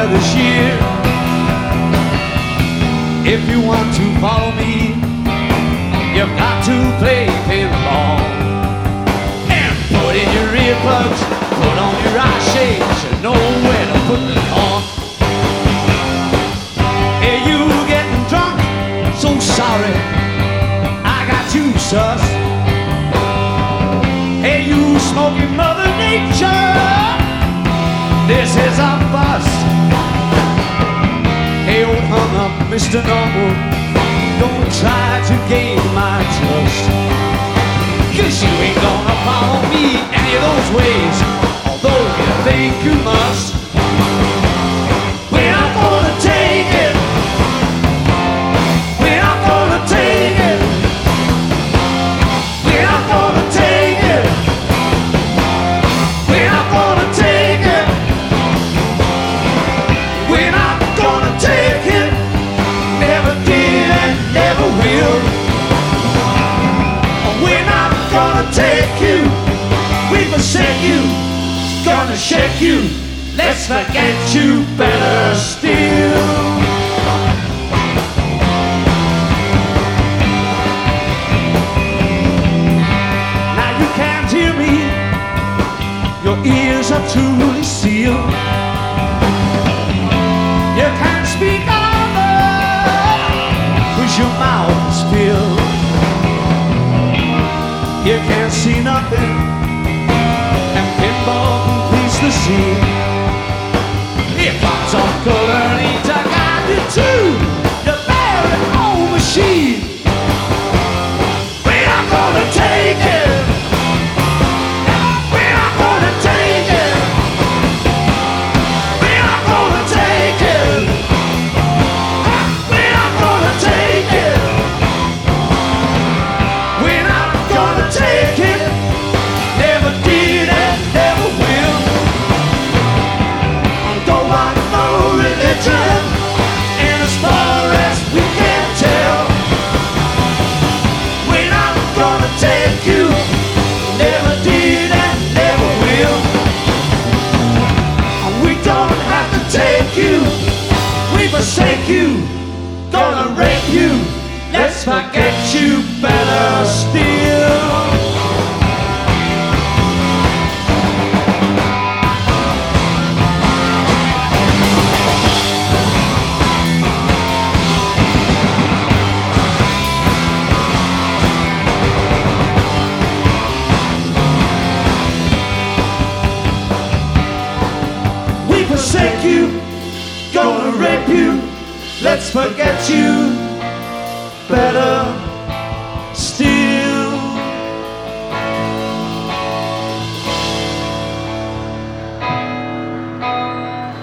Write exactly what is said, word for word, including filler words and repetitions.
of this year. If you want to follow me, you've got to play pinball. And put in your earplugs, put on your eye shades, you know where to put the car. Hey, you getting drunk? So sorry, I got you sus. Hey, you smoking Mother Nature, this is a bust. Hey, old hung up Mister Normal, don't try to gain my trust, 'cause you ain't gonna follow me any of those ways, although you think you must. We're not gonna take it. We're not gonna take it. We're not gonna take it. We're not gonna take it. We're not gonna take it. Never did and never will. We're not gonna take you. We forsake you. Gonna shake you. Let's forget you better still. Now you can't hear me. Your ears are truly sealed. You can't speak over, 'cause your mouth is filled. You can't see nothing, and pinball completes the scene. If lots of color needs to guide you to your very own machine. We're not gonna take it. We're not gonna take it. We're not gonna take it. We're not gonna take it. We're not gonna take it. Never did and never will. Go on no religion, and as far as we can tell, we're not gonna take you. Never did and never will. We don't have to take you. We forsake you. Gonna rape you. Let's forget you better still. We forsake you. Gonna rape you. Let's forget you better